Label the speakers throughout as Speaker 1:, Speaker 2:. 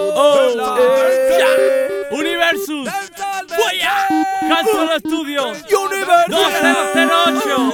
Speaker 1: Universus, Cancel Studios,
Speaker 2: Universus
Speaker 1: 2008.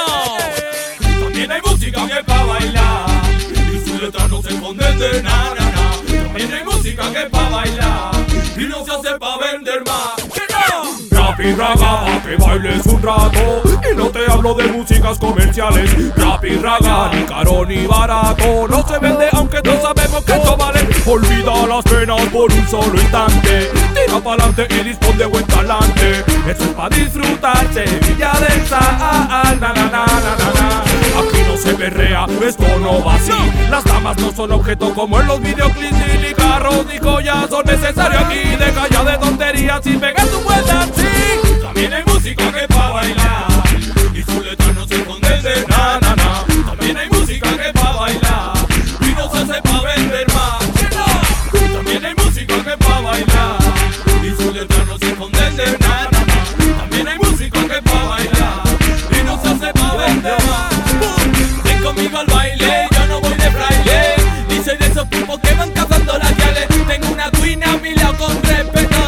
Speaker 1: Yo.
Speaker 2: También hay música que es pa' bailar y sus letras no se esconden de nada. También hay música que es pa' bailar y no se hace pa' vender más. Rap y raga pa' que bailes un rato, y no te hablo de músicas comerciales. Rap y raga, ni caro ni barato, no se vende aunque todos sabemos que esto vale. Olvida las penas por un solo instante, tira pa'lante y dispón de buen talante. Esto es pa' disfrutarse, Villa del Sal, na na na na na. Aquí no se berrea, esto no va así. Las damas no son objeto como en los videoclips, ni carros ni joyas son necesarios aquí. Deja ya de tonterías y pega tu vuelta así. También hay música que es pa' bailar y sus letras no se esconden de na na na. También hay música que es pa' bailar y no se hace pa' vender más. También hay música que es pa' bailar y sus letras no se esconden de na na na. También hay música que es pa' bailar y no se hace pa' vender más. Ven conmigo al baile, yo no voy de fraile, ni soy de esos tipos que van cazando las yales. Tengo una queen a mi lado con respeto,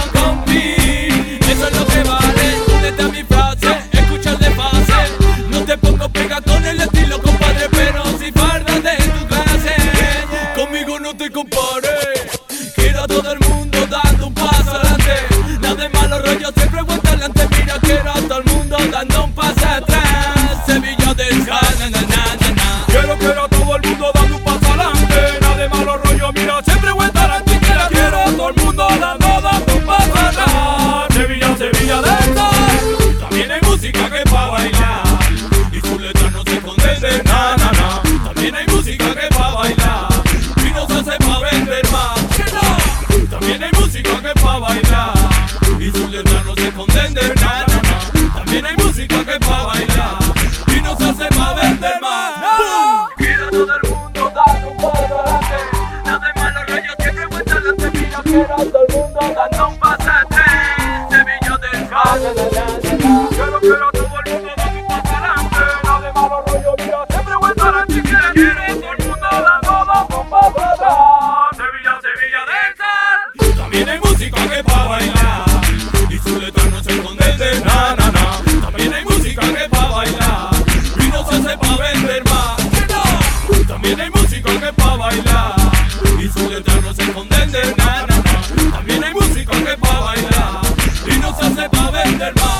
Speaker 2: compi, eso es lo que vale. Únete a mi frase, escuchas fácil. No te pongo pega con el estilo, compadre, pero si fardas de tu clase, conmigo no te compares. Quiero a todo el mundo dando un paso adelante, nada de malos rollos, siempre vuelta adelante. Mira, quiero a todo el mundo dando un paso atrás. Sevilla del Sal, na na na na na. Quiero a todo el mundo dando un paso adelante, nada de malos rollos, mira, siempre vuelta adelante. Quiero a todo el mundo dando un paso atrás. Sevilla del Sal. También hay música que es pa' bailar y sus letras no se esconden de na na na. También hay música que es pa' bailar y no se hace pa' vender más. También hay música que es pa' bailar y sus letras no se esconden de na na na. También hay música que es pa' bailar y no se hace pa' vender más. Quiero a todo el mundo dando un paso adelante, nada de malos rollos, siempre vuelta adelante. Mira, quiero a todo el mundo dando un paso atrás. Sevilla del Sal, na na na na. Quiero a todo el mundo dando un paso adelante, nada de malos rollos, mira, siempre vuelta adelante. Quiero a todo el mundo dando un paso atrás. Sevilla del Sal. También hay música que es pa' bailar y sus letras no se esconden de na na na. También hay música que es pa' bailar y no se hace pa' vender más. También hay música que es pa' bailar y sus letras no se esconden de na na na. También hay música que es pa' bailar y no se hace pa' vender más.